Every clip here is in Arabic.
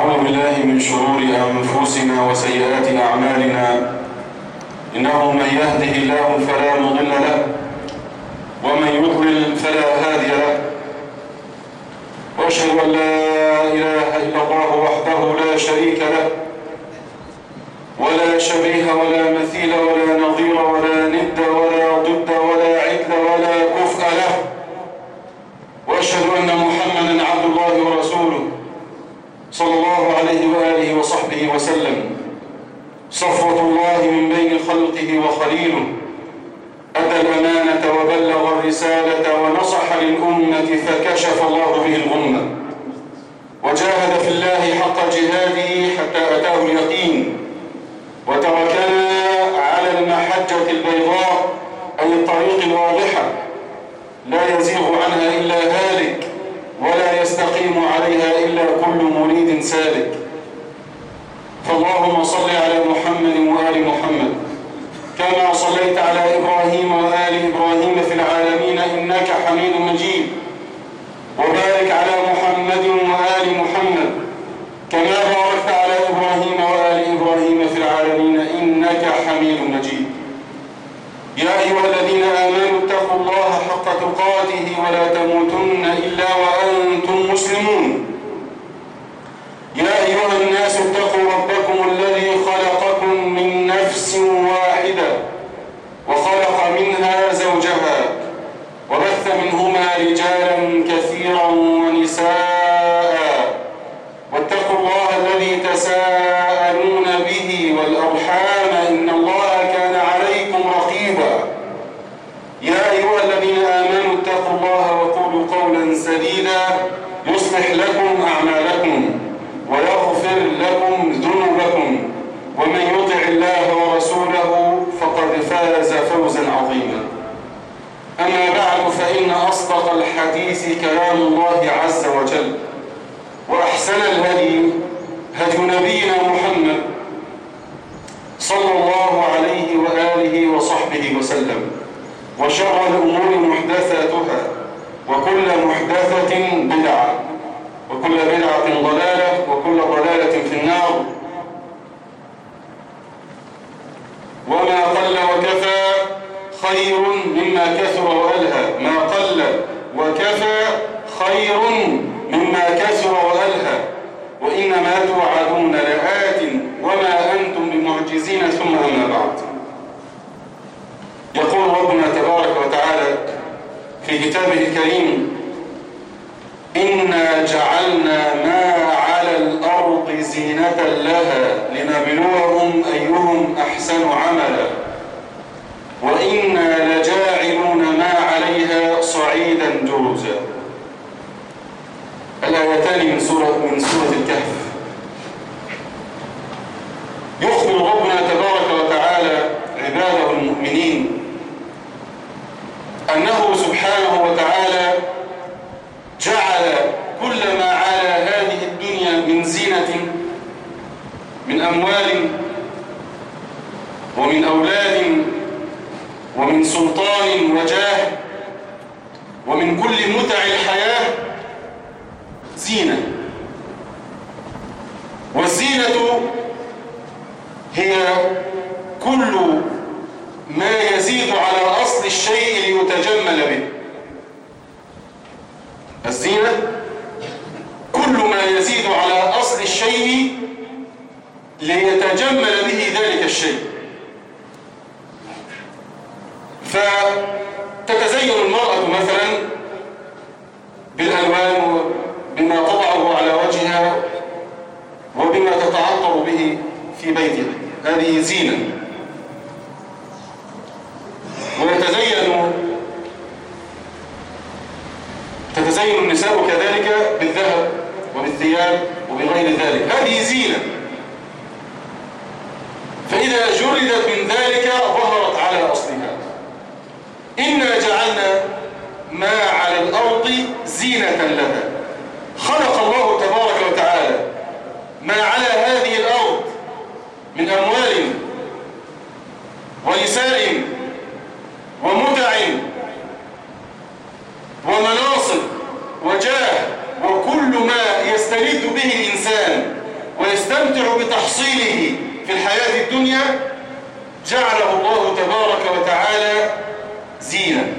ونعوذ بالله من شرور أنفسنا وسيئات أعمالنا. إنه من يهده الله فلا مضل له ومن يضلل فلا هادي له، وأشهد أن لا إله إلا الله وحده لا شريك له ولا شبيه ولا مثيل ولا نظير ولا ند ولا ضد ولا عدل ولا كفء له، وأشهد أن محمدا عبد الله ورسوله صلى الله عليه وآله وصحبه وسلم، صفوة الله من بين خلقه وخليله، أدى الأمانة وبلغ الرسالة ونصح للأمة فكشف الله به الغمة، وجاهد في الله حق جهاده حتى أتاه اليقين، وتركنا على المحجة البيضاء أي الطريق الواضحة لا يزيغ عنها إلا هالك ولا يستقيم عليها إلا كل مريد سالك. فاللهم صل على محمد وآل محمد كما صليت على إبراهيم وآل إبراهيم في العالمين إنك حميد مجيد، وبارك على محمد وآل محمد كما باركت على إبراهيم وآل إبراهيم في العالمين إنك حميد مجيد. يا أيها الذين آمنوا اتقوا الله حق تقاته ولا تموتن إلا وأنتم مسلمون. يا أيها الناس اتقوا ربكم الذي خلقكم من نفس واحدة وخلق منها زوجها وبث منهما رجالا كثيرا ونساء، واتقوا الله الذي تساءلون به والأرحام إن الله كان عليكم رقيبا. يا أيها الذين آمنوا اتقوا الله وقولوا قولا سديدا يصلح لكم أعمالكم ويغفر لكم ذنوبكم، ومن يطع الله ورسوله فقد فاز فوزا عظيما. أما بعد، فإن أصدق الحديث كلام الله عز وجل، وأحسن الهدي هدي نبينا محمد صلى الله عليه وآله وصحبه وسلم، وشر الأمور محدثاتها، وكل محدثة بدعة، وكل بدعة ضلالة، وكل ضلالة في النار. وما قل وكفى خير مما كثر وألهى، ما قل وكفى خير مما كثر وألهى، وإنما توعدون لآت وما أنتم بمعجزين. ثم أما بعد، يقول ربنا تبارك وتعالى في كتابه الكريم: إنا جعلنا ما على الأرض زينة لها لنبلوهم أيهم أحسن عملا وإنا لجاعلون ما عليها صعيدا جرزا. الآيتان من سورة الكهف. يخبر ربنا تبارك وتعالى عباده المؤمنين أنه سبحانه وتعالى جعل كل ما على هذه الدنيا من زينة، من أموال ومن أولاد ومن سلطان وجاه ومن كل متع الحياة زينة. والزينة هي كل ما يزيد على أصل الشيء ليتجمل به. الزينة كل ما يزيد على أصل الشيء ليتجمل به ذلك الشيء. فتتزين المرأة مثلا بالألوان وبما تضعه على وجهها وبما تتعطر به في بيتها، هذه زينة. تتزين النساء كذلك بالذهب وبالثياب وبغير ذلك، هذه زينة. فإذا جردت من ذلك ظهرت على أصلها. إنا جعلنا ما على الأرض زينة لها. خلق الله تبارك وتعالى ما على هذه الأرض من أموال ونساء ومتع ومناصب وجاه وكل ما يستلذ به الإنسان ويستمتع بتحصيله في الحياة الدنيا جعله الله تبارك وتعالى زينة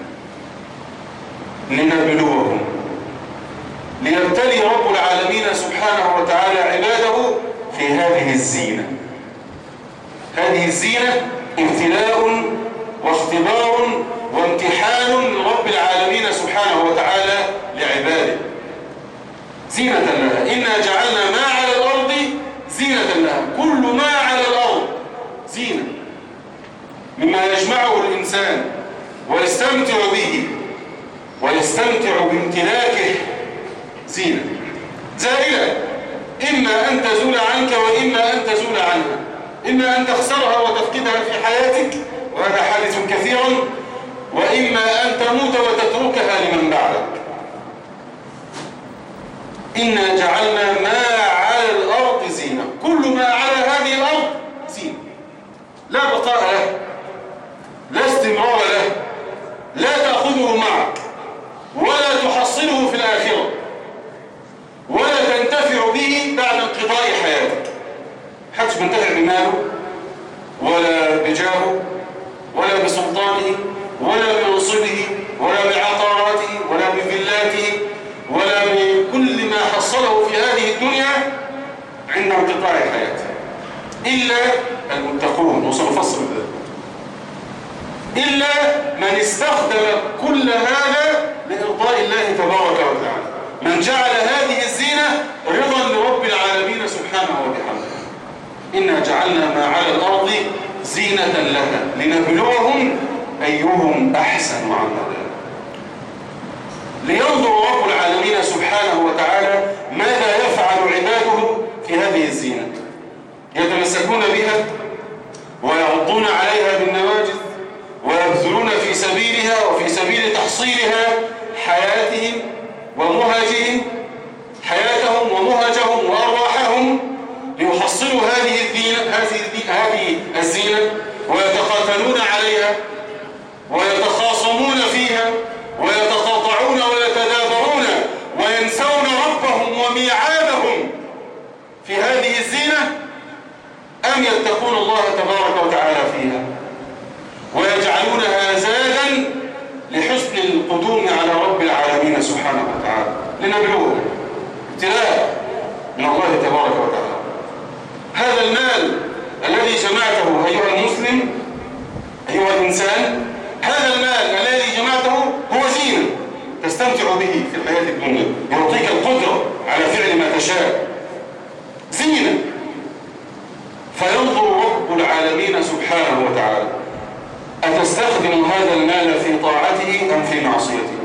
لنبلوهم، ليبتلي رب العالمين سبحانه وتعالى عباده في هذه الزينة. هذه الزينة ابتلاء واختبار وامتحان لرب العالمين سبحانه وتعالى لعباده، زينة لها. إنا جعلنا ما على الأرض زينة لها. كل ما على الأرض زينة مما يجمعه الإنسان ويستمتع به ويستمتع بامتلاكه زينة زائلة، إما أن تزول عنك وإما أن تزول عنها، إما أن تخسرها وتفقدها في حياتك وهذا حادث كثيرا، وإما أن تموت وتتركها لمن بعدك. إنا جعلنا ما على الأرض زينة. كل ما على هذه الأرض زينة، لا بقاء له، لا استمرار له، لا تأخذه معك ولا تحصله في الآخرة ولا تنتفع به بعد انقضاء حياتك. حدش بينتفع بماله ولا بجاهه ولا بسلطانه ولا بمنصبه ولا بعقاراته ولا بفلاته ولا بكل ما حصله في هذه الدنيا عند انقطاع حياته إلا المتقون، وسنفصل ذلك، إلا من استخدم كل هذا لإرضاء الله تبارك وتعالى، من جعل هذه الزينة رضا لرب العالمين سبحانه وبحمده. إنا جعلنا ما على الأرض زينة لها لنبلوهم أيهم أحسن عملا. لينظر رب العالمين سبحانه وتعالى ماذا يفعل عباده في هذه الزينة، يتمسكون بها ويعضون عليها بالنواجذ ويبذلون في سبيلها وفي سبيل تحصيلها حياتهم ومهجهم، حياتهم ومهجهم وأرواحهم، ليحصلوا هذه الزينة ويتقاتلون عليها ويتخاصمون فيها ويتقاطعون ويتدابرون وينسون ربهم وميعادهم في هذه الزينة، أم يتقون الله تبارك وتعالى فيها ويجعلونها زادا لحسن القدوم على رب العالمين سبحانه وتعالى لنبلوه ابتلاء من الله تبارك وتعالى. هذا المال الذي جمعته أيها المسلم أيها الإنسان، هذا المال الذي جمعته هو زينة تستمتع به في الحياة الدنيا، يعطيك القدرة على فعل ما تشاء، زينة. فينظر رب العالمين سبحانه وتعالى أتستخدم هذا المال في طاعته أم في معصيته؟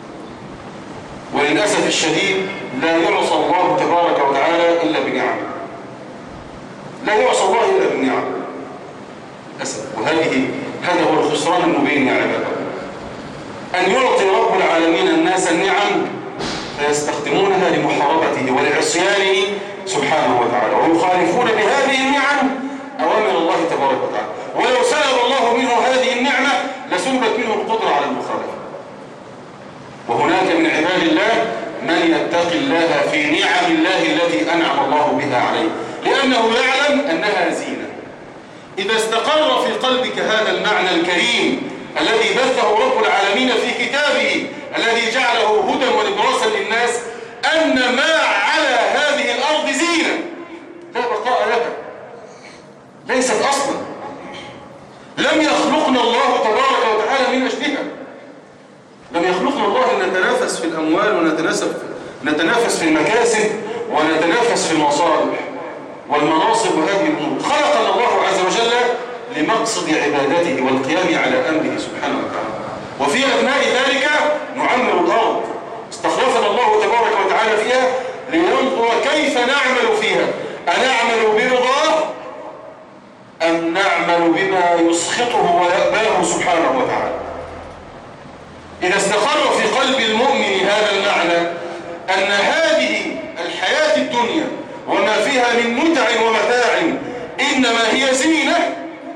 وللأسف الشديد لا يعصى الله تبارك وتعالى إلا بنعمه، لا يعصى الله إلا بالنعم للأسف. هذا هو الخسران المبين يا عباد الله، أن يعطي رب العالمين الناس النعم فيستخدمونها لمحاربته ولعصيانه سبحانه وتعالى، ويخالفون بهذه النعم أوامر الله تبارك وتعالى. ولو سلب الله منه هذه النعمة لسلبت منه القدرة على المخالفة. وهناك من عباد الله من يتقي الله في نعم الله التي أنعم الله بها عليه، لأنه يعلم أنها زينة. إذا استقر في قلبك هذا المعنى الكريم الذي بثه رب العالمين في كتابه الذي جعله هدى ونبراسا للناس، أن ما على هذه الأرض زينة لا بقاء لها، ليست أصلا، لم يخلقنا الله تبارك وتعالى من أجلها، لم يخلقنا الله أن نتنافس في الأموال ونتنافس في المكاسب ونتنافس في المصالح والمناصب وهذه الأمور. خلقنا الله عز وجل لمقصد عبادته والقيام على أمره سبحانه وتعالى، وفي أثناء ذلك نعمر الأرض، استخلفنا الله تبارك وتعالى فيها لينظر كيف نعمل فيها، أنعمل برضاه أم نعمل بما يسخطه ويأباه سبحانه وتعالى. إذا استقر في قلب المؤمن هذا المعنى أن هذه الحياة الدنيا وما فيها من متع ومتاع إنما هي زينة،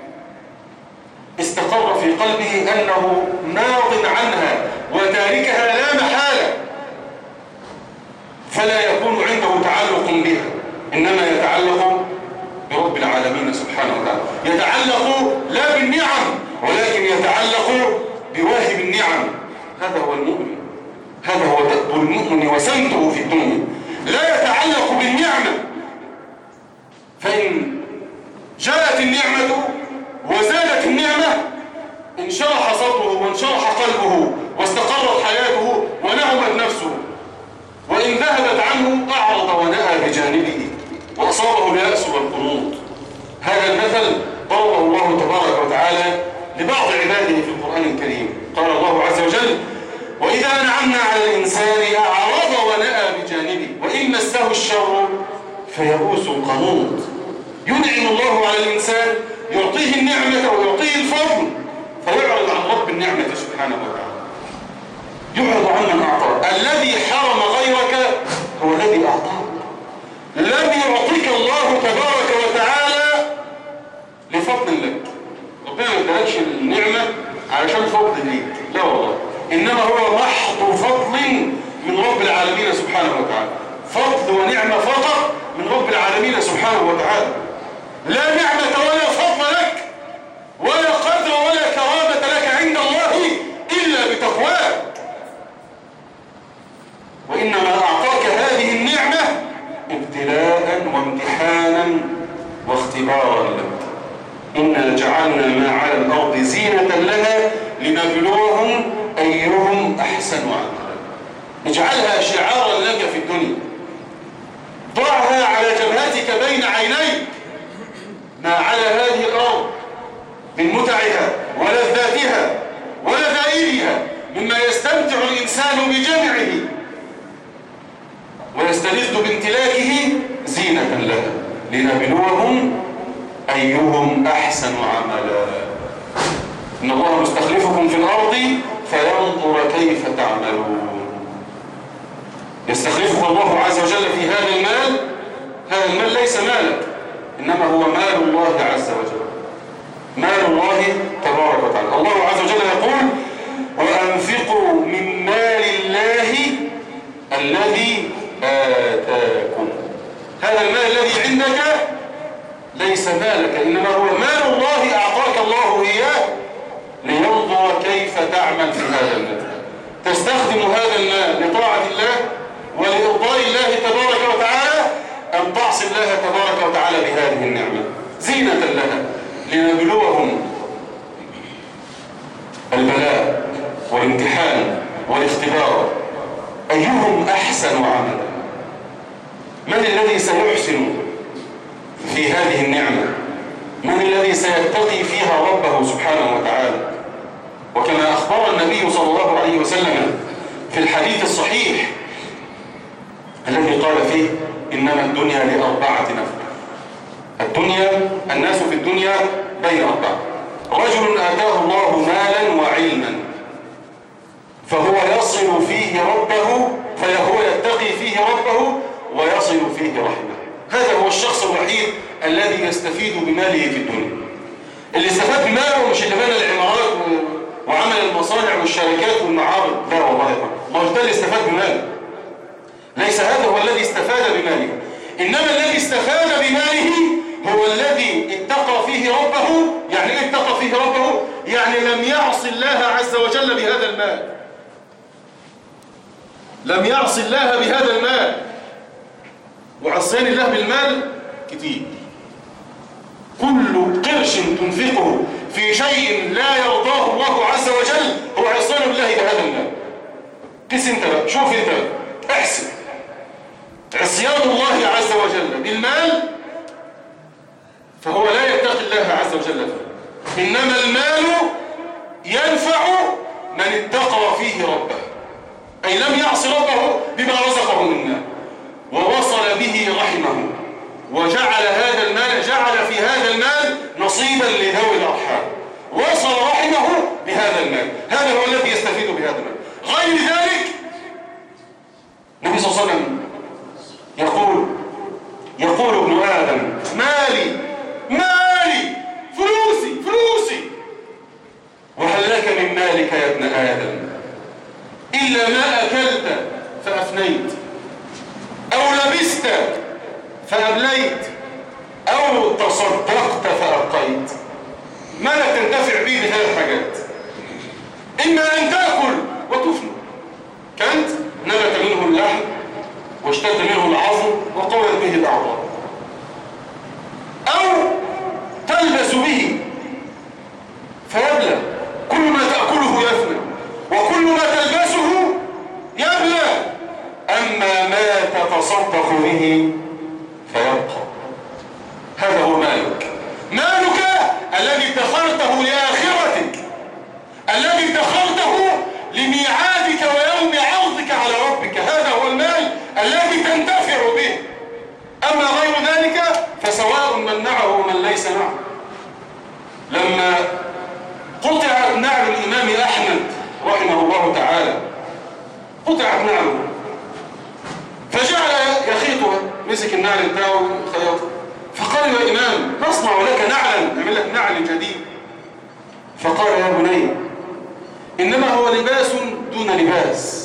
استقر في قلبه أنه ناض عنها وتاركها لا محالة، فلا يكون عنده تعلق بها إنما يتعلق برب العالمين سبحانه وتعالى، يتعلق لا بالنعم ولكن يتعلق بواهب النعم. هذا هو المؤمن، هذا هو دأب المؤمن وسمته في الدنيا، لا يتعلق بالنعمة. فإن جاءت النعمة وزالت النعمة انشرح صدره وانشرح قلبه واستقرت حياته ونعمت نفسه، وإن ذهبت عنه أعرض ونأى بجانبه وأصابه اليأس والقنوط. هذا المثل ضربه الله تبارك وتعالى لبعض عباده في القرآن الكريم. قال الله عز وجل: وإذا أنعمنا على الإنسان أعرض ونأى بجانبه وإن مسه الشر فيئوس قنوط. ينعم الله على الإنسان، يعطيه النعمة ويعطيه الفضل، فيعرض عن رب النعمة سبحانه وتعالى، يعرض عن من أعطاه. الذي حرم غيرك هو الذي أعطاه. لم يعطيك الله تبارك وتعالى لفضل لك، ربنا ما ادالكش النعمة علشان فضل ليك، لا والله، إنما هو محض فضل من رب العالمين سبحانه وتعالى، فضل ونعمة فقط من رب العالمين سبحانه وتعالى. لا نعمة ولا فضل لك ولا قدر ولا كرامة لك عند الله إلا بتقواك، وإنما أعطاك هذه النعمة ابتلاء وامتحانا واختبارا لك. إنا جعلنا ما على الأرض زينة لها لنبلوهم أيهم أحسن عملا. اجعلها شعارا لك في الدنيا، ضعها على جبهتك بين عينيك. ما على هذه الأرض من متعها ولذاتها ولذائذها مما يستمتع الإنسان بجمعه ويستلذ بامتلاكه زينة لها لنبلوهم أيهم أحسن عملا. إن الله مستخلفكم في الأرض فينظر كيف تعملون. يستخلفك الله عز وجل في هذا المال. هذا المال ليس مالك، إنما هو مال الله عز وجل، مال الله تبارك وتعالى. الله عز وجل يقول: وأنفقوا من مال الله الذي آتاكم. هذا المال الذي عندك ليس مالك، إنما هو مال الله أعطاك الله إياه لينظر كيف تعمل في هذا المال. تستخدم هذا المال لطاعة الله ولإرضاء الله تبارك وتعالى، أن تعصي الله تبارك وتعالى بهذه النعمة زينة لها لنبلوهم. البلاء والامتحان والاختبار أيهم أحسن عملا. من الذي سيحسن في هذه النعمة؟ من الذي سيتقي فيها ربه سبحانه وتعالى؟ وكما أخبر النبي صلى الله عليه وسلم في الحديث الصحيح الذي قال فيه: إنما الدنيا لأربعة نفر. الدنيا، الناس في الدنيا بين أربعة: رجل آتاه الله مالا وعلما فهو يصل فيه ربه، فهو يتقي فيه ربه ويصل فيه رحمه. هذا هو الشخص الوحيد الذي يستفيد بماله في الدنيا. اللي استفاد بماله مش اللي بنى العمارات وعمل المصانع والشركات والمعارض، لا والله، ما هو ده اللي استفاد بماله. ليس هذا هو الذي استفاد بماله، إنما الذي استفاد بماله هو الذي اتقى فيه ربه. يعني ايه اتقى فيه ربه؟ يعني لم يعص الله عز وجل بهذا المال، لم يعص الله بهذا المال. وعصيان الله بالمال كتير. كل قرش تنفقه في شيء لا يرضاه الله عز وجل هو عصيان الله بهذا المال. قس انت بقى، شوف انت بقى، احسن. عصيان الله عز وجل بالمال فهو لا يتقي الله عز وجل فيه. إنما المال ينفع من اتقى فيه ربه، أي لم يعص ربه بما رزقه من مال، ووصل به رحمه، وجعل هذا المال، جعل في هذا المال نصيبا لذوي الأرحام، وصل رحمه بهذا المال. هذا هو الذي يستفيد بهذا المال. غير ذلك النبي صلى الله عليه وسلم يقول ابن آدم: مالي مالي، فلوسي فلوسي. وهل لك من مالك يا ابن آدم إلا ما أكلت فأفنيت، أو لبست فأبليت أو تصدقت فأبقيت، ما لا تنتفع به بهذه الحاجات. إما أن تأكل وتفنى، كانت نبت منه اللحم واشتد منه العظم وقوت به الأعضاء، أو تلبس به فيبلى، كل ما تأكله يفنى وكل ما تلبسه يبلى، أما ما تتصدق به فيبقى. هذا هو مالك، مالك الذي ادخرته لآخرتك، الذي ادخرته لميعادك ويوم عرضك على ربك، هذا هو المال الذي تنتفع به. أما غير ذلك فسواء من معه ومن ليس معه. لما قطعت نعل الإمام أحمد رحمه الله تعالى، قطعت نعله فجعل يخيطها، مسك النعل بتاعه خياطه، فقال يا إمام نصنع لك نعلا، نعمل لك نعل جديد. فقال يا بني إنما هو لباس دون لباس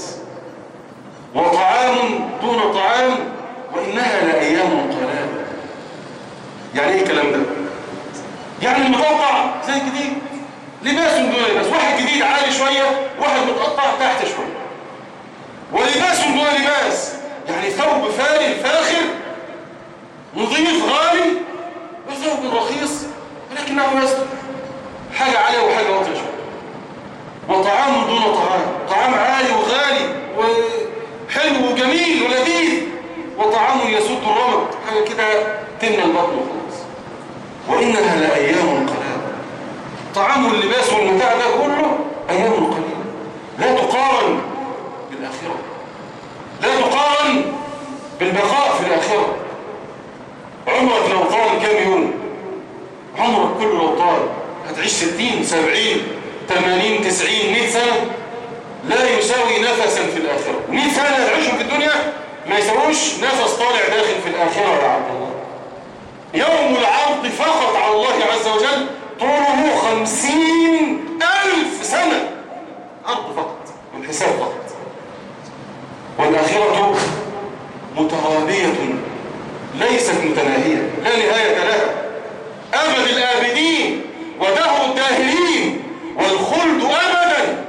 وطعام دون طعام وإنها لأيام قلال. يعني ايه الكلام ده؟ يعني المقطع زي جديد، لباس دون لباس، واحد جديد عالي شوية واحد متقطع تحت شوية. ولباس دون لباس يعني ثوب فارغ فاخر نظيف غالي وثوب رخيص ولكنه يصدر، حاجة عالية وحاجة واطية شوية. وطعام دون طعام، طعام عالي وغالي وحلو وجميل ولذيذ، وطعام يسد الرمق، حاجة كده تمنى البطن وخلاص. وإنها لأيام قليلة. طعام واللباس والمتاع ده كله أيام قليلة، لا تقارن بالآخرة، لا تقارن بالبقاء في الآخرة. عمرك لو طال كام يوم؟ عمرك كله لو طال هتعيش 60 70 80 90 100 سنة، لا يساوي نفسا في الآخرة. 100 سنة هتعيشهم في الدنيا ما يساووش نفس طالع داخل في الآخرة يا عبد الله. يوم العرض فقط على الله عز وجل طوله 50,000 سنة، عرض فقط والحساب فقط. والآخرة مترابية ليست متناهية، لا نهاية لها، أبد الآبدين ودهر الداهرين والخلد أبدا.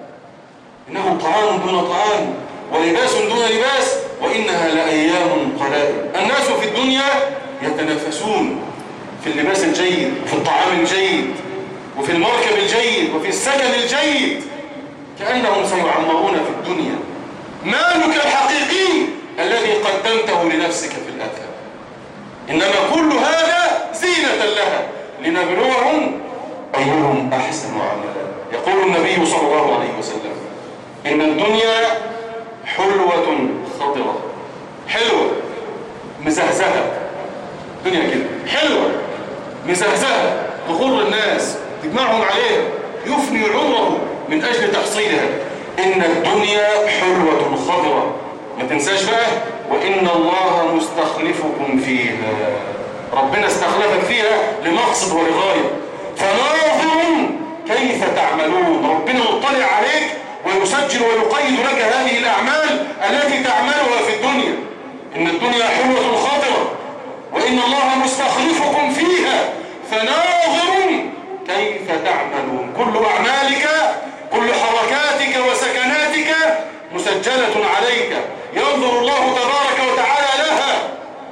إنه طعام دون طعام ولباس دون لباس وإنها لأيام قلائل. الناس في الدنيا يتنافسون في اللباس الجيد وفي الطعام الجيد وفي المركب الجيد وفي السكن الجيد، كأنهم سيعمرون في الدنيا. مالك الحقيقي الذي قدمته لنفسك في الآخرة، إنما كل هذا زينة لها لنبلوهم أيهم أحسن عملا. يقول النبي صلى الله عليه وسلم إن الدنيا حلوة خضرة، حلوة مزهزهة، الدنيا كده حلوة مزهزهة تغر الناس، تجمعهم عليها، يفني عمره من أجل تحصيلها. إن الدنيا حلوة خضرة، ما تنساش بقى وإن الله مستخلفكم فيها، ربنا استخلفك فيها لمقصد ولغاية، فناظر كيف تعملون. ربنا يطلع عليك ويسجل ويقيد لك هذه الأعمال التي تعملها في الدنيا. إن الدنيا حلوة خضرة وإن الله مستخلفكم فيها فناظر كيف تعملون. كل أعمالك كل حركاتك وسكناتك مسجلة عليك، ينظر الله تبارك وتعالى لها.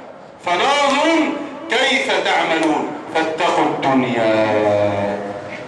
فناظر كيف تعملون. فاتقوا الدنيا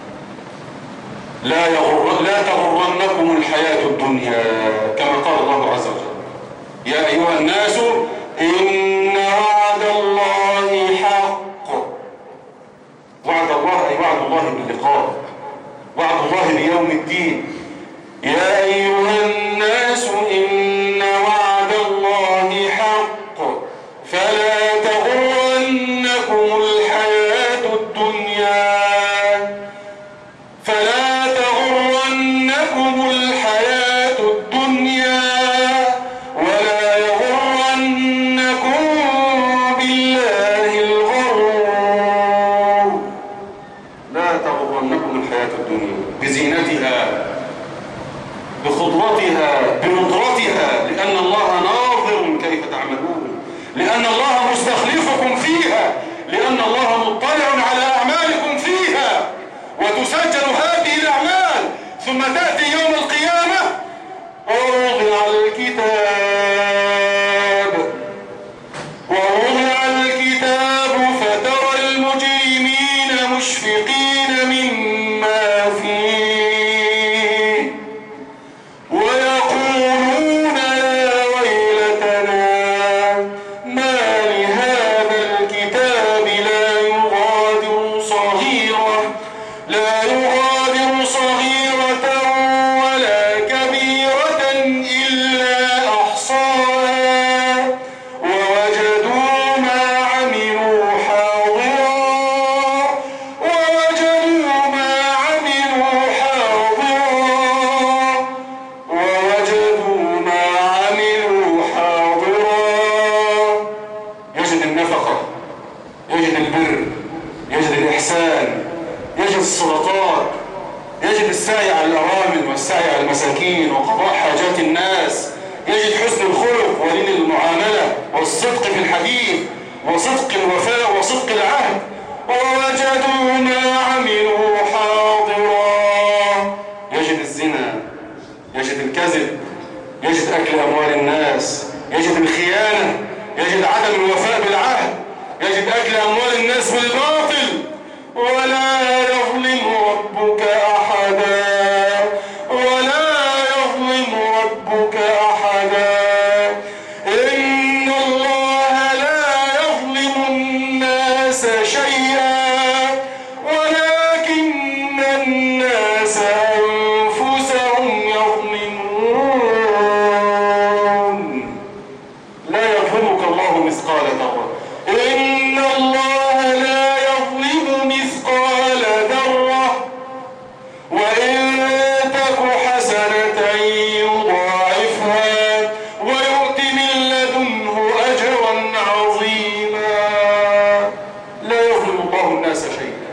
لا تغرنكم الحياة الدنيا، كما قال الله عز وجل يا أيها الناس إن وعد الله حق. وعد الله أي وعد الله باللقاء، وعد الله بيوم الدين. يا أيها الناس إن وعد الله حق فلا تغرنكم الحياة الدنيا، فلا تغرنكم الحياة الدنيا ولا يغرنكم لأن الله مستخلفكم فيها، لأن الله مطلع على أعمالكم فيها، وتسجل هذه الأعمال ثم تأتي يوم القيامة ووضع الكتاب فترى المجرمين مشفقين مما فيه ويقولون يا ويلتنا ما لهذا الكتاب لا يغادر صغيرة ولا كبيرة إلا أحصاها ووجدوا ما عملوا حاضرا يجد النفقة، يجد البر، يجد الإحسان، يجد الصدقات، يجد السعي على الأرامل والسعي على المساكين وقضاء حاجات الناس، يجد حسن الخلق ولين المعاملة والصدق في الحديث وصدق الوفاء وصدق العهد. ووجدوا ما عملوا حاضرا، يجد الزنا، يجد الكذب، يجد أكل أموال الناس، يجد الخيانة، يجد عدم الوفاء بالعهد، يجد أكل أموال الناس بالباطل. ولا يظلم ربك أحدا، إن الله لا يظلم الناس شيئا ولكن الناس أنفسهم يظلمون. لا يظلمك الله مثقال ذرة، إن الله لا يظلم مثقال ذرة وإن تك حسنة يضاعفها ويؤت من لدنه أجرا عظيما. لا يظلم الله الناس شيئا،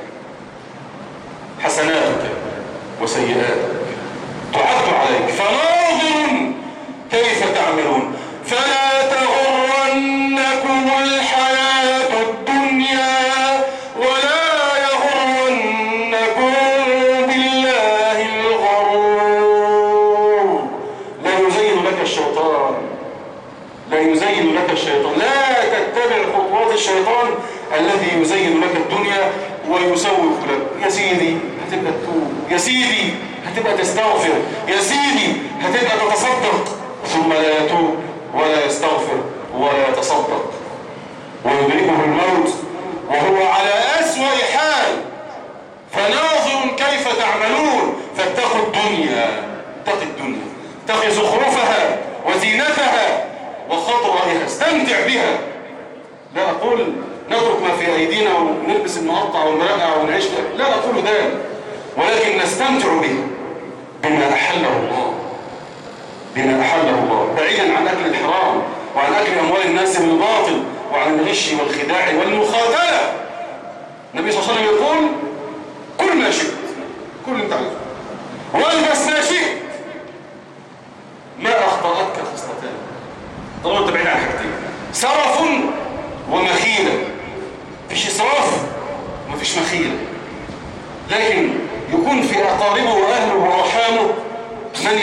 حسناتك وسيئاتك تعد عليك، فناظر كيف تعملون. فلا تغرنكم الحياة الدنيا ولا يغرنكم بالله الغرور. لا يزين لك الشيطان، لا تتبع خطوات الشيطان الذي يزين لك الدنيا ويسوف لك. يا سيدي هتبقى تتوب، يا سيدي هتبقى تستغفر، يا سيدي هتبقى تتصدق، ثم لا يتوب ولا يستغفر ولا يتصدق ويدركه الموت وهو على أسوأ حال. فناظر كيف تعملون. فاتقوا الدنيا، اتقي زخرفها وزينتها وخطرها، استمتع بها. لا أقول نترك ما في أيدينا ونلبس المقطع والمرقع ونعيش، لا أقول ذلك، ولكن نستمتع بها بما أحله الله بعيدا عن أكل الحرام وعن أكل أموال الناس بالباطل وعن الغش والخداع والمخادلة. النبي صلى الله عليه وسلم يقول كل ما شئت، كل اللي انت عايزه، والبس ما شئت، ما أخطأتك خصلتان. طالما انت بعيد عن حاجتين، سرف ومخيلة. مفيش إسراف ومفيش مخيلة، لكن يكون في أقاربه وأهله ورحامه من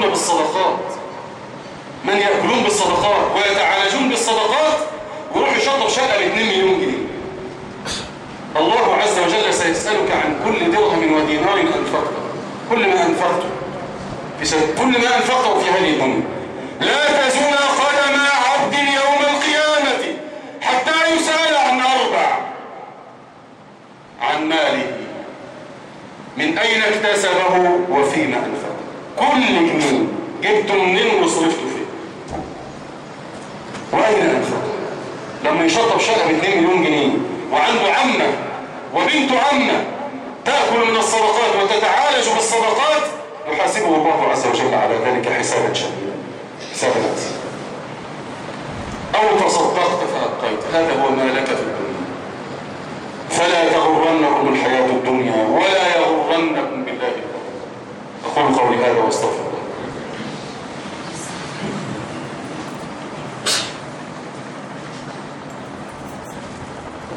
يأكلون بالصدقات ويتعالجون بالصدقات ويروح يشطب شقة ب2 مليون جنيه. الله عز وجل سيسألك عن كل درهم ودينار أنفقته، كل ما أنفقته في هذه الدنيا. لا تزول قدم عبد يوم القيامة حتى يسأل عن 4: عن ماله، من أين اكتسبه وفيما أنفقه. كل جنيه جبته منين وصرفته فيه وأين أنفقه. لما يشطب شقة ب2 مليون جنيه وعنده عمة وبنت عمة تأكل من الصدقات وتتعالج بالصدقات، يحاسبه الله عز وجل على ذلك حسابا شديدا، حسابا عسيرا. أو تصدقت فأبقيت، هذا هو ما لك في الدنيا. فلا تغرنكم الحياة الدنيا ولا يغرنكم بالله الغرور. أقول قولي هذا واستغفر الله.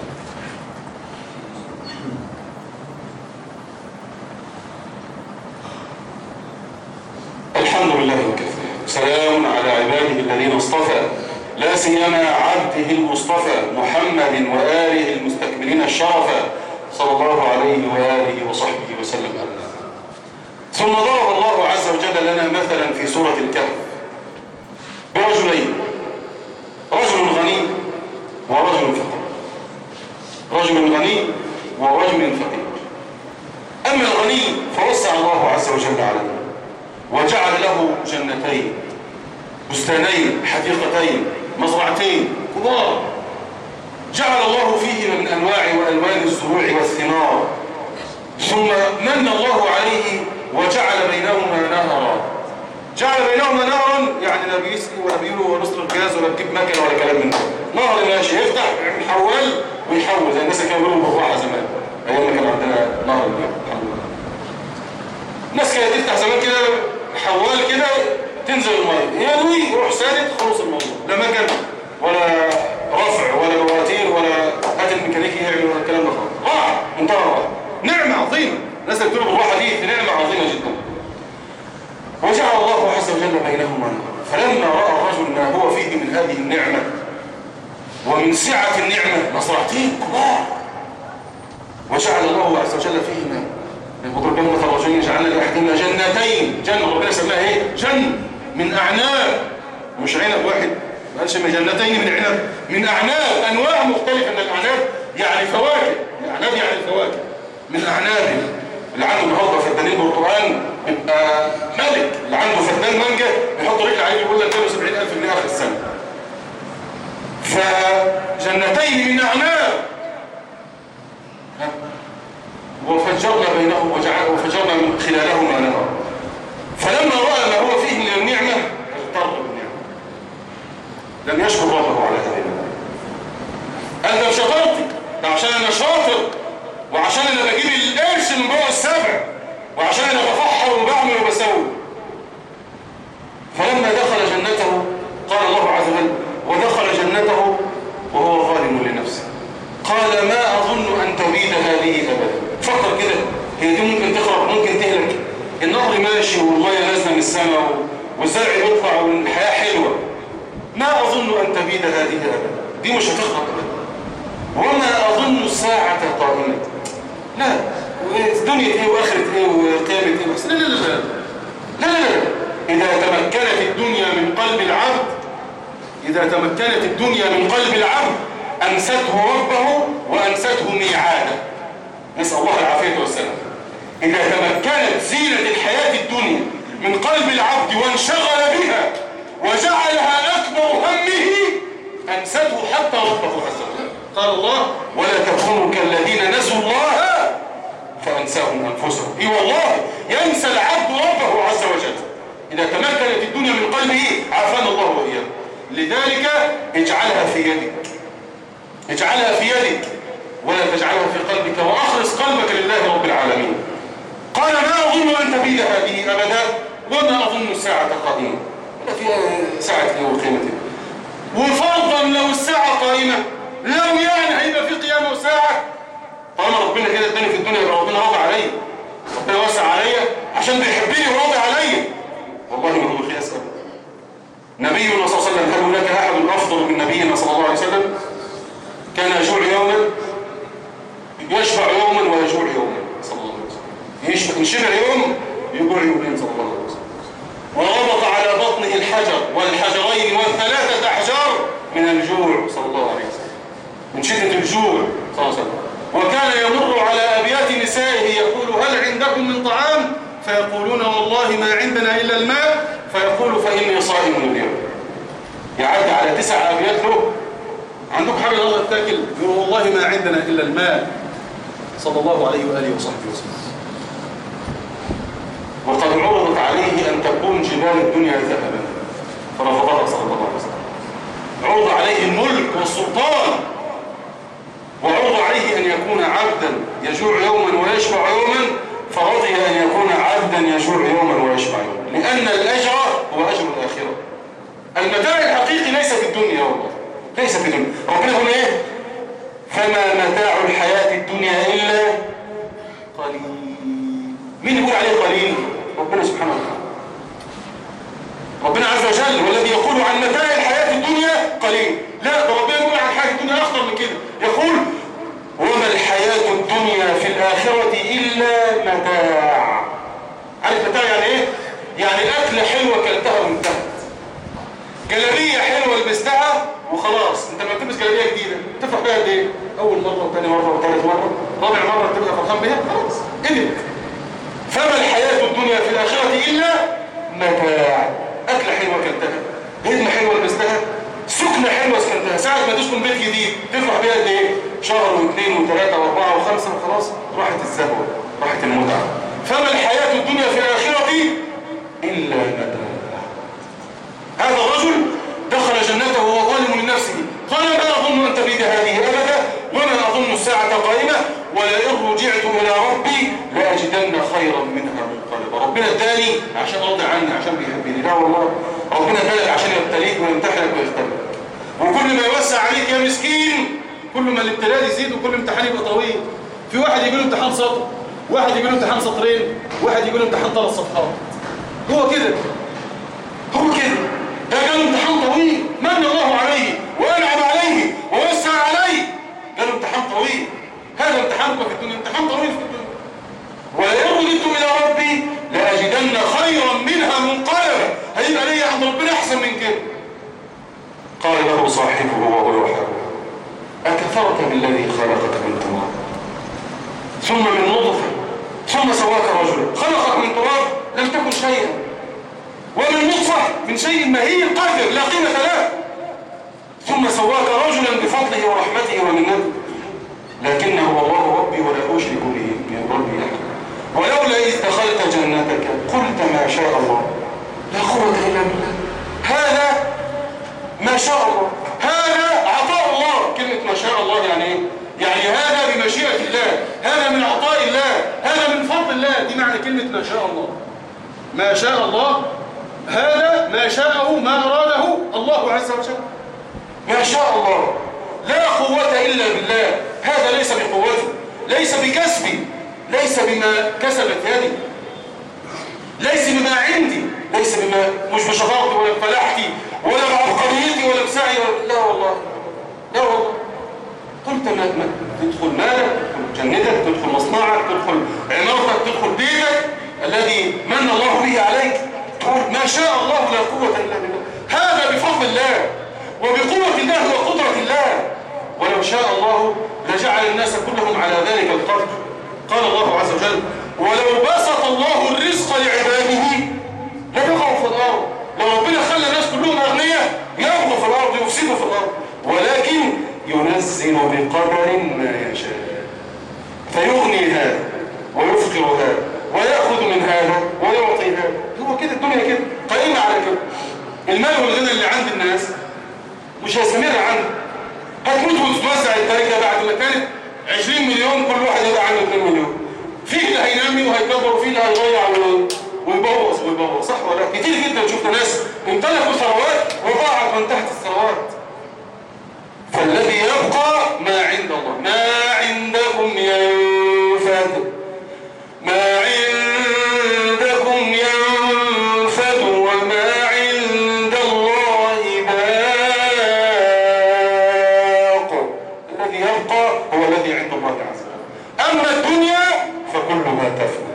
الحمد لله وكفى، سلام على عباده الذين اصطفى، لا سيما عبده المصطفى محمد وآله المستكملين الشرفا صلى الله عليه وآله وصحبه وسلم. ثم ضرب الله عز وجل لنا مثلا في سورة الكهف برجلين، رجل غني ورجل فقير. رجل غني ورجل فقير. أما الغني فوسع الله عز وجل عليه وجعل له جنتين، بستانين، حديقتين، مزرعتين كبار، جعل الله فيهما من أنواع وألوان الزروع والثمار. ثم من الله عليه وجعل بينهما نهرا. جعل بينهما نهرا يعني لا بيسقي ولا بيقولوا ولا نصر الجهاز ولا بتجيب مكنه ولا كلام من ده. نهر ماشي يفتح يعمل حوال ويحول زي الناس اللي كانوا بيقولوا بالراحه زمان ايام ما كان عندنا نهر الماء. الحمد لله. الناس كانت تفتح زمان كده حوال كده تنزل الميه ينوي يروح سادد خلص الموضوع، لا مكن ولا رفع ولا مواتير ولا هات الميكانيكي يعمل ولا الكلام ده خالص. راحه منتهى الراحه، نعمه عظيمه. الناس اللي بتقول بالراحه دي نعمه عظيمه جدا. وجعل الله عز وجل بينهما نهرا. فلما راى الرجل ما هو فيه من هذه النعمه ومن سعه النعمه، مزرعتين كبار، وجعل الله عز وجل فيهما يضرب بين مثل رجلين جعلنا لاحدهما جنتين. جنه ربنا سماها ايه؟ جنه من اعناب، مش عنب واحد، ما قالش من جنتين من عنب، من اعناب، انواع مختلفه من الاعناب، يعني فواكه. الاعناب يعني الفواكه من اعناب. اللي عنده النهارده فدانين برتقال يبقى ملك، اللي عنده فدان مانجا يحط رجل عليه يقول لك 270,000 جنيه اخر السنه. فجنتين من اعناب وفجرنا بينهم وفجرنا من خلالهما نهرا. فلما راى ما هو فيه من النعمه اغتر بالنعمه، لم يشكر ربه على هذه النعمه. قال ده شطارتي، ده عشان انا شاطر وعشان انا بجيب القرش من بوع السبع وعشان انا بفحر وبعمل وبسوي. فلما دخل جنته قال الله عز وجل ودخل جنته وهو ظالم لنفسه قال ما اظن ان تبيد هذه ابدا. فكر كده، هي دي ممكن تخرب ممكن تهلك. النهر ماشي والميه نازله من السماء والزرع يطلع والحياه حلوه. ما اظن ان تبيد هذه ابدا، دي مش هتخرب ابدا. وما اظن الساعه قائمه. لا دنيا ايه واخره ايه وقيامه ايه بس. لا لا لا لا لا لا لا. اذا تمكنت الدنيا من قلب العبد، اذا تمكنت الدنيا من قلب العبد انسته ربه وانسته ميعاده. نسال الله العافيه والسلام. اذا تمكنت زينه الحياه الدنيا من قلب العبد وانشغل بها وجعلها اكبر همه انسته حتى ربه عز وجل. قال الله ولا تكونوا كالذين نسوا الله فأنساهم أنفسهم. إيه والله ينسى العبد ربه عز وجل إذا تمكنت الدنيا من قلبه، عافانا الله وإياه. لذلك اجعلها في يدك، اجعلها في يدك ولا تجعلها في قلبك، وأخلص قلبك لله رب العالمين. قال ما أظن أن تبيد هذه أبدا وما أظن الساعة قائمة. ولا فيها ساعة وقيمتها. وفرضا لو الساعة قائمة، لو يعني هيبقى في قيامة وساعة، طالما ربنا كده اداني في الدنيا يبقى ربنا راضي عليا، ربنا واسع عليا عشان بيحبني وراضي عليا. والله ما هو مقياس ابدا. نبينا صلى الله عليه وسلم، هل هناك احد افضل من نبينا صلى الله عليه وسلم؟ كان يجوع يوما يشبع يوما ويجوع يوما صلى الله عليه وسلم. ينشبع يوم يجوع يومين صلى الله عليه وسلم. وربط على بطنه الحجر والحجرين والثلاثة احجار من الجوع صلى الله عليه وسلم، من شدة الجوع صلى الله عليه وسلم. وكان يمر على أبيات نسائه يقول هل عندكم من طعام؟ فيقولون والله ما عندنا إلا الماء. فيقول فإني صائم اليوم. يعد على 9 أبيات له، عندكم حاجة الله تاكل؟ يقول والله ما عندنا إلا الماء صلى الله عليه وآله وصحبه وسلم. وقد عرضت عليه أن تكون جبال الدنيا ذهبا فرفضها صلى الله عليه وسلم. عرض عليه الملك والسلطان، وعرض عليه أن يكون عبدا يجوع يوما ويشبع يوما، فرضي أن يكون عبدا يجوع يوما ويشبع يوما، لأن الأجر هو أجر الآخرة. المتاع الحقيقي ليس في الدنيا، والله ليس في الدنيا. ربنا يقول إيه؟ فما متاع الحياة الدنيا إلا قليل. مين يقول عليه قليل؟ ربنا سبحانه وتعالى. ربنا عز وجل والذي يقول عن متاع الحياة الدنيا قليل. لا، ده ربنا يقول عن الحياة الدنيا أخطر من كده، يقول وما الحياة الدنيا في الآخرة إلا متاع. عارف متاع يعني إيه؟ يعني أكلة حلوة كلتها وانتهت، جلابية حلوة لبستها وخلاص. أنت لما تلبس جلابية جديدة تفرح بيها قد إيه؟ أول مرة وثاني مرة وثالث مرة، رابع مرة تبقى فرحان بيها، خلاص إدك. فما الحياة الدنيا في الآخرة إلا متاع. أكلة حلوة كلتها، هدمة حلوة لبستها، سكنة حلوة سكنتها. ساعة ما تسكن بيت جديد تفرح بيها قد إيه؟ شهر واثنين وثلاثة واربعة وخمسة وخلاص راحت الزهوة، راحت المتعة. فما الحياة الدنيا في الآخرة إلا متاع. هذا الرجل دخل جنته وهو ظالم لنفسه، قال ما أظن أن تبيد هذه أبدا، وما أظن الساعة قائمة، ولئن رجعت إلى ربي لأجدن خيرا منها منقلبا. ربنا اداني عشان أرضى عني، عشان بيحبني؟ لا والله، ربنا ادالك عشان يبتليك ويمتحنك ويختبرك. وكل ما يوسع عليك يا مسكين كل ما الابتلاء يزيد وكل امتحان يبقى طويل. في واحد يجي له امتحان سطر، واحد يجي له امتحان سطرين، واحد يجي له امتحان 3 صفحات. هو كده ده كان امتحان طويل، من الله عليه وأنعم عليه ووسع عليه، كان امتحان طويل. هذا امتحانك في الدنيا، امتحان طويل في الدنيا. ولئن رددت إلى ربي لأجدن خيرا منها منقلبا، هيبقى لي عند ربنا أحسن من كده. قال له صاحبه وهو يحاوره أكفرت بالذي خلقك من تراب ثم من نطفة ثم سواك رجلا، خلقك من تراب لم تكن شيئا، ومن نطفة من شيء مهين قادر لا قيمة له، ثم سواك رجلا بفضله ورحمته ومنته، لكنه الله ربي ولا أشرك به من ربي أحد. ولولا إذ دخلت جنتك قلت ما شاء الله لا قوة إلا بالله. هذا ما شاء الله، هذا عطاء الله. كلمة ما شاء الله يعني إيه؟ يعني هذا بمشيئة الله، هذا من عطاء الله، هذا من فضل الله. دي معنى كلمة ما شاء الله. ما شاء الله هذا ما شاءه ما أراده الله عز وجل. ما شاء الله لا قوة إلا بالله. هذا ليس بقوتي، ليس بكسبي، ليس بما كسبت يدي، ليس بما عندي، ليس بما مش بشطارتي ولا بفلاحتي ولا بعبقريتي ولا بسعي لا والله، لا والله. قلت ما تدخل مالك، تدخل جنتك، تدخل مصنعك، تدخل عمارتك، تدخل بيتك الذي من الله به عليك، تقول ما شاء الله لا قوة إلا بالله. هذا بفضل الله وبقوة الله وقدرة الله. ولو شاء الله لجعل الناس كلهم على ذلك القدر. قال الله عز وجل ولو بسط الله الرزق لعباده لبغوا في الأرض. لو ربنا خلى الناس كلهم أغنياء يبغوا في الأرض يفسدوا في الأرض، ولكن ينزل بقدر ما يشاء فيغني هذا ويفقر هذا ويأخذ من هذا ويعطي هذا. هو كده الدنيا كده قائمة على كده. المال والغنى اللي عند الناس مش هيستمر عنده، هتموت وتتوزع التركة بعد ما كانت 20 مليون كل واحد يبقى عنده 2 مليون. في اللي هينامي وهيكبر وفي اللي هيضيع ويبوظ صح ولا لا؟ كتير جدا شفت ناس امتلكوا ثروات وضاعت وانتهت الثروات. فالذي يبقى ما عند الله. ما عندكم ينفد، ما عندكم ينفد وما عند الله باق. الذي يبقى هو الذي عند الله عز وجل. أما الدنيا فكلها تفنى،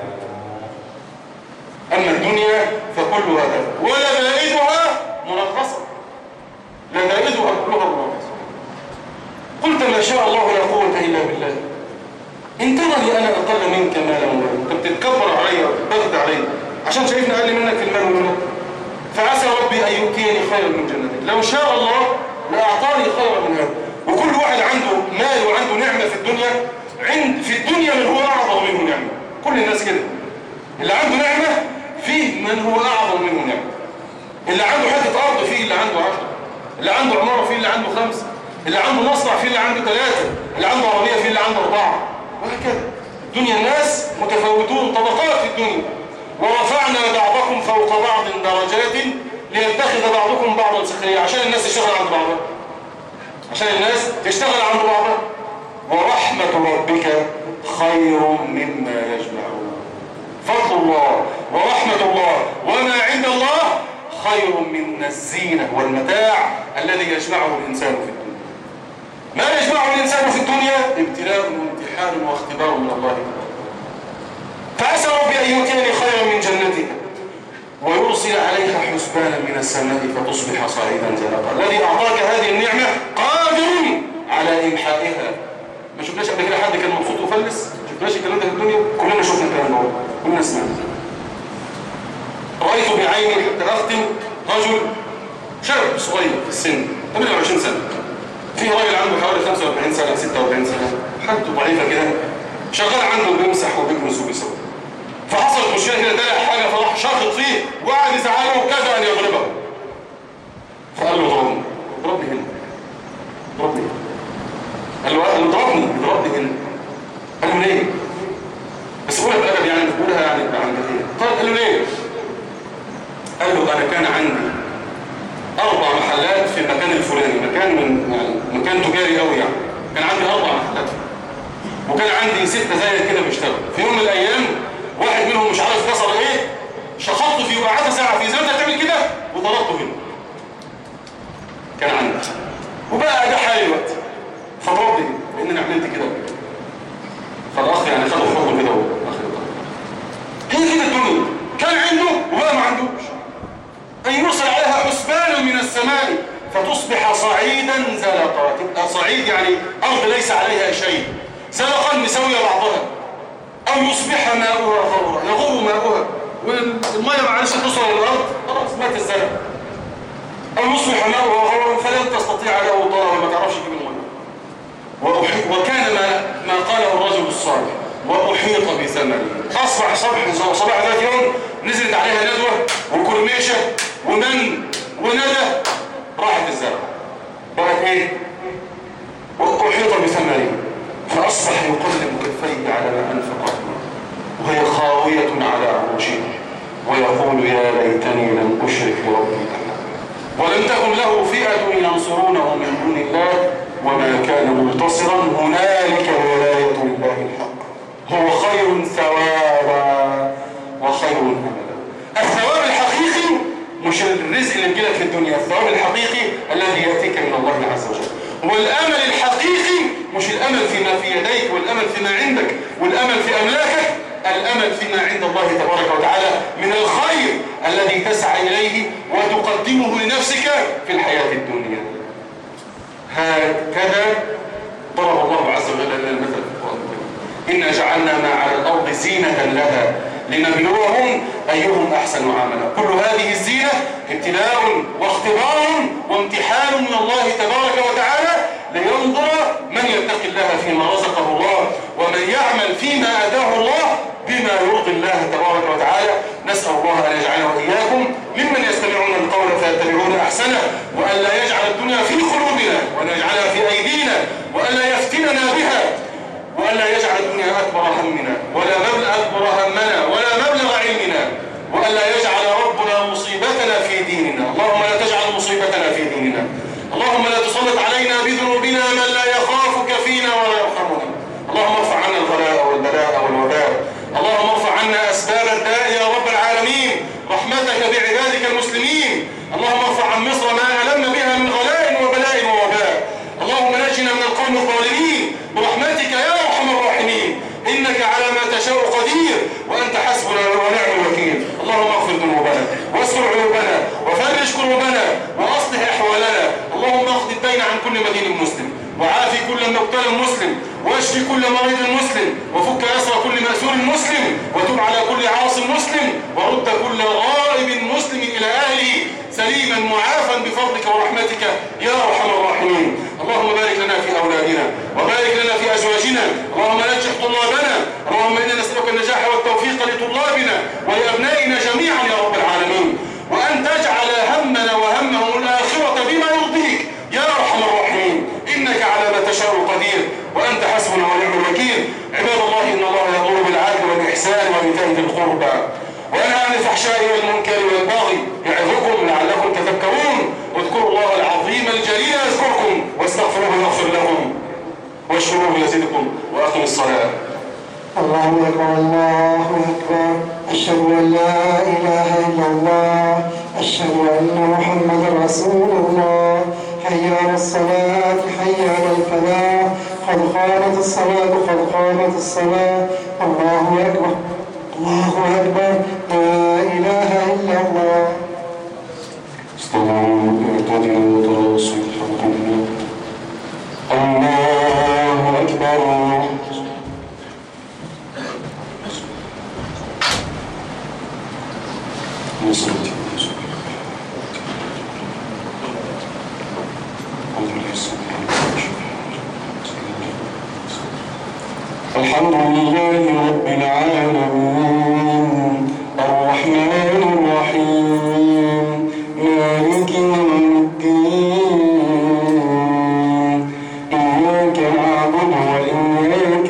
أما الدنيا فكلها تفنى ولذائذها منغصة، لذائذها كلها منغصة. قلت ما شاء الله لا قوة إلا بالله. إن ترني أنا أقل منك مالا وولدا، أنت بتتكبر علي وبغت علي عشان شايفني أقل منك في المال والولد، فعسى ربي أن يؤتيني خيرا من جنتك. لو شاء الله لأعطاني خيرا من هذا. وكل واحد عنده مال وعنده نعمة في الدنيا، في الدنيا من هو أعظم منه نعمة. كل الناس كده، اللي عنده نعمة فيه من هو أعظم منه نعمة. اللي عنده حتة أرض فيه اللي عنده 10، اللي عنده عمارة فيه اللي عنده 5، اللي عنده مصنع فيه اللي عنده 3، اللي عنده عربية فيه اللي عنده 4، وهكذا. الدنيا الناس متفاوتون، طبقات في الدنيا. ورفعنا بعضكم فوق بعض درجات ليتخذ بعضكم بعضا سخريا، عشان الناس تشتغل عند بعضها، عشان الناس تشتغل عند بعضها. ورحمة ربك خير مما يجمعون. فضل الله ورحمة الله وما عند الله خير من الزينة والمتاع الذي يجمعه الإنسان في الدنيا. ما يجمعه الإنسان في الدنيا ابتلاء وامتحان واختبار من الله تعالى. فعسى ربي أن يؤتيني خيرا من جنتك ويرسل عليها حسبانا من السماء فتصبح صعيدا زلقا. الذي أعطاك هذه النعمة قادر على إمحائها. ما شفناش قبل كده حد كان مبسوط وفلس؟ شفناش الكلام ده في الدنيا؟ كلنا شفنا الكلام ده، كلنا سمعنا. رأيت بعيني حتى أختم رجل شاب صغير في السن 28 سنة، فيه راجل عنده حوالي 45 سنة 46 سنة، حالته ضعيفة كده، شغال عنده بيمسح وبيكنس وبيسوي. فحصلت مشكلة كده، دلع حاجة فراح شاخط فيه وقعد يزعله وكاد أن يضربه. فقال له اضربني، اضربني هنا، اضربني هنا. قال له اضربني هنا. قال له ليه؟ بس قولها بأدب يعني، مش قولها يعني عن كثير. قال له ليه؟ قال له أنا كان عندي 4 محلات في المكان الفلاني، مكان تجاري قوي يعني، كان عندي 4 محلات وكان عندي 6 زي كده بيشتغلوا. في يوم من الأيام واحد منهم مش عارف كسر ايه، شخطت فيه وقعدت ساعة في زمانها تعمل كده وضربته هنا. كان عندي وبقى ده حالي الوقت، فضربني لأن أنا عملت كده. فالأخ يعني خدوا حكم كده هي كده الدنيا، كان عنده وبقى ما عندوش. أن يرسل عليها حسبان من السماء فتصبح صعيدا زلقا. تبقى صعيد يعني أرض ليس عليها شيء، زلقا مسوية بعضها. أو يصبح ماؤها غورا، يغور ماؤها والمية معلش توصل للأرض خلاص مات الزلق. أو يصبح ماؤها غورا فلن تستطيع له طلبا، ما تعرفش تجيب المية. وكان ما قاله الرجل الصالح وأحيط بثمره. أصبح صباح ذات يوم نزلت عليها ندوة وكرميشة ومن وندى، راحت الزرع بقت ايه؟ وأحيط بثمره فأصبح يقلب كفيه على ما أنفق وهي خاوية على عروشها ويقول يا ليتني لم أشرك بربي أحدا ولم تكن له فئة ينصرونه من دون الله وما كان منتصرا. هنالك الولاية لله الحق، هو خير ثوابا وخير املا. الثواب الحقيقي مش الرزق اللي بيجيلك في الدنيا، الثواب الحقيقي الذي ياتيك من الله عز وجل. والامل الحقيقي مش الامل فيما في يديك والامل فيما عندك والامل في املاكك، الامل فيما عند الله تبارك وتعالى من الخير الذي تسعى اليه وتقدمه لنفسك في الحياه الدنيا. هكذا ضرب الله عز وجل لنا المثل في القرآن الكريم. إنا جعلنا ما على الأرض زينة لها لنبلوهم أيهم أحسن عملا. كل هذه الزينة ابتلاء واختبار وامتحان من الله تبارك وتعالى لينظر من يتقي الله فيما رزقه الله ومن يعمل فيما أتاه الله بما يرضي الله تبارك وتعالى. نسأل الله أن يجعلنا وإياكم ممن يستمعون القول فيتبعون أحسنه، وأن لا يجعل الدنيا في قلوبنا وأن يجعلها في أيدينا وأن لا يفتننا بها وأن لا يجعل الدنيا أكبر همنا ولا مبلغ أكبر همنا ولا مبلغ علمنا وأن لا يجعل ربنا مصيبتنا في ديننا. اللهم لا تجعل مصيبتنا في ديننا. اللهم لا تسلط علينا بذنوبنا من لا يخافك فينا ولا يرحمنا. اللهم ارفع عنا الغلاء والبلاء والوباء. اللهم ارفع عنا أسباب الداء يا رب العالمين رحمتك بعبادك المسلمين. اللهم ارفع عن مصر ما ألم بها من غلاء وبلاء ووباء. اللهم نجنا من القوم الظالمين برحمتك يا أرحم الراحمين، إنك على ما تشاء قدير وأنت حسبنا ونعم الوكيل. اللهم اغفر ذنوبنا واستر عيوبنا وفرج كروبنا وأصلح أحوالنا. اللهم اقض الدين عن كل مدين مسلم وعافي كل مبتلى مسلم واشفي كل مريض مسلم وفك أسر كل مأسور مسلم وتب على كل عاص مسلم ورد كل غائب مسلم إلى أهله سليما معافا بفضلك ورحمتك يا أرحم الراحمين. اللهم بارك لنا في أولادنا وبارك لنا في أزواجنا. اللهم نجح طلابنا. اللهم إنا نسألك النجاح والتوفيق لطلابنا ولأبنائنا جميعا يا رب العالمين، وأن تجعل همنا وهمهم الآخرة بما يرضيك يا أرحم الراحمين، إنك على ما تشاء قدير وأنت حسبنا ونعم الوكيل. عباد الله إن الله يأمر بالعدل والإحسان وإيتاء ذي القربى وينهى عن الفحشاء والمنكر والبغي يعظكم لعلكم تذكرون. واذكروا الله العظيم الجليل يذكركم واستغفروه يغفر لكم واشكروه يزدكم وأقم الصلاة. الله أكبر الله أكبر. أشهد أن لا إله إلا الله. أشهد أن محمدا رسول الله. حي على الصلاة حي على الفلاح. قد قامت الصلاة قد قامت الصلاة. الله أكبر الله أكبر. لا إله إلا الله. استووا اعتدلوا وتراصوا الحمد لله. الله أكبر. الحمد لله رب العالمين الرحمن الرحيم مالك يوم الدين إياك نعبد وإياك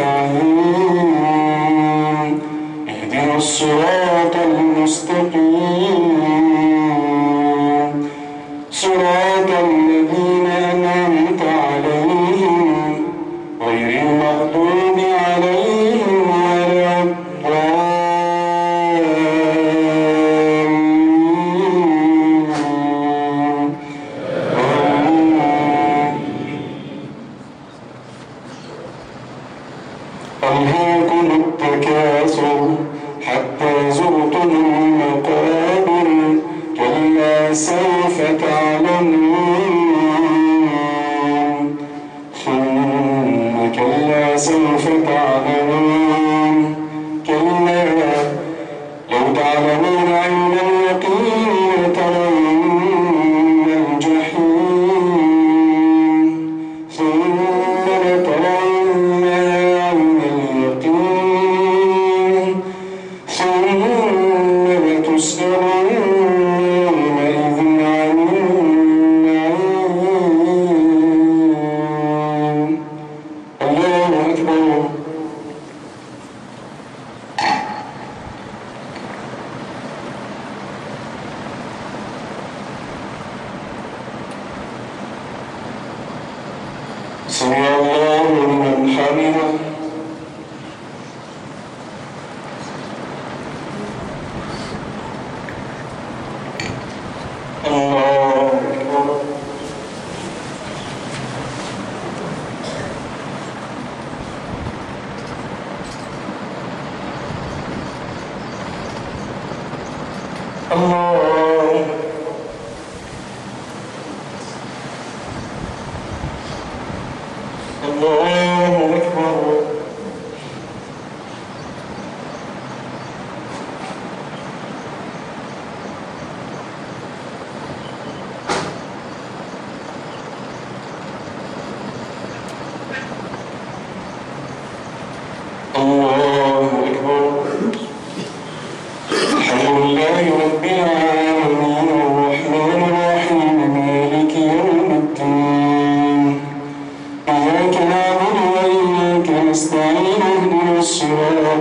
نستعين اهدنا الصراط المستقيم صراط الذين أنعمت عليهم غير المغضوب عليهم ولا الضالين. ألهاكم التكاثر حتى زرتم المقابر كلا سوف تعلمون ثم كلا سوف تعلمون كلا لو تعلمون علم اليقين لترون الجحيم ثم لترونها عين اليقين ثم لتسألن يومئذ عن النعيم. الله أكبر. سمع الله لمن حمده. الله أكبر. الله الله أكبر. الله أكبر. الحمد لله رب العالمين الرحمن الرحيم مالك يوم الدين إياك نعبد وإياك نستعين اهدنا الصراط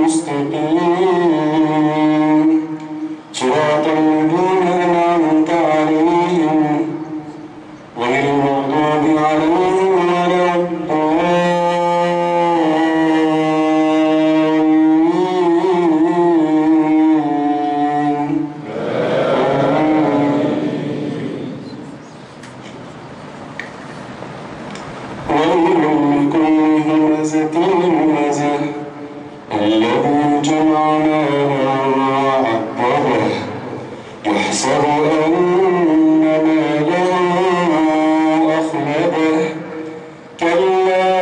المستقيم صراط الذين أنعمت عليهم غير المغضوب عليهم ولا الذي جمع مالا وعدده يحسب أن ماله أخلده كلا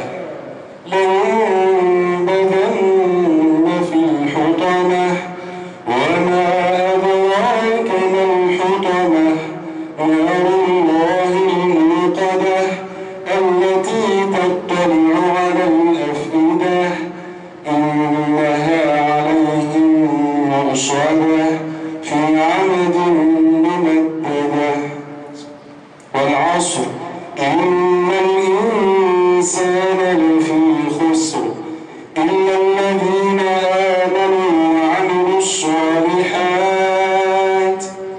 لينبذن في الحطمة وما أدراك ما الحطمة نار الله الموقدة التي تطلع على الأفئدة إنها عليهم مرصدة في عمد ممددة والعصر إن الإنسان لفي خسر إلا الذين آمنوا وعملوا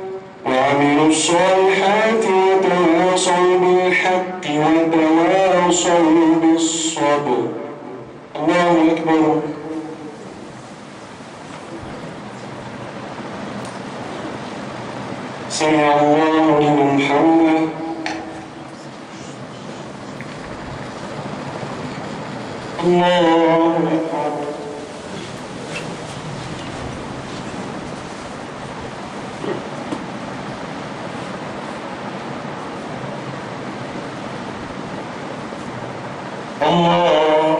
الصالحات وتواصوا بالحق وتواصوا صلب الصبر. الله أكبر. سمع الله لمن حمده. الله أكبر. الله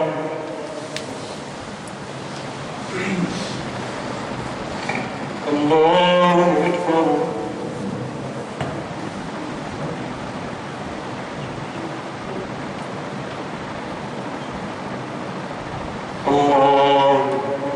أكبر. الله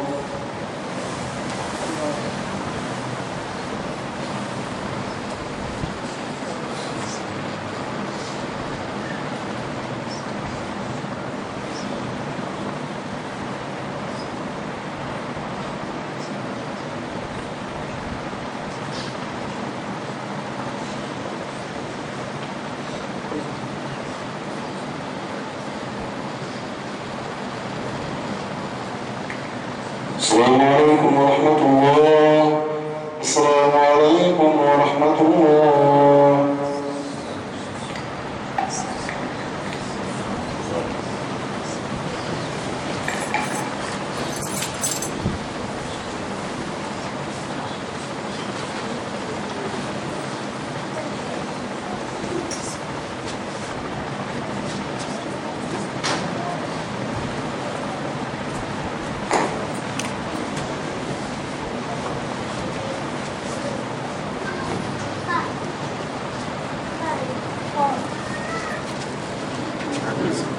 السلام عليكم ورحمة الله. السلام عليكم ورحمة الله. Thank you.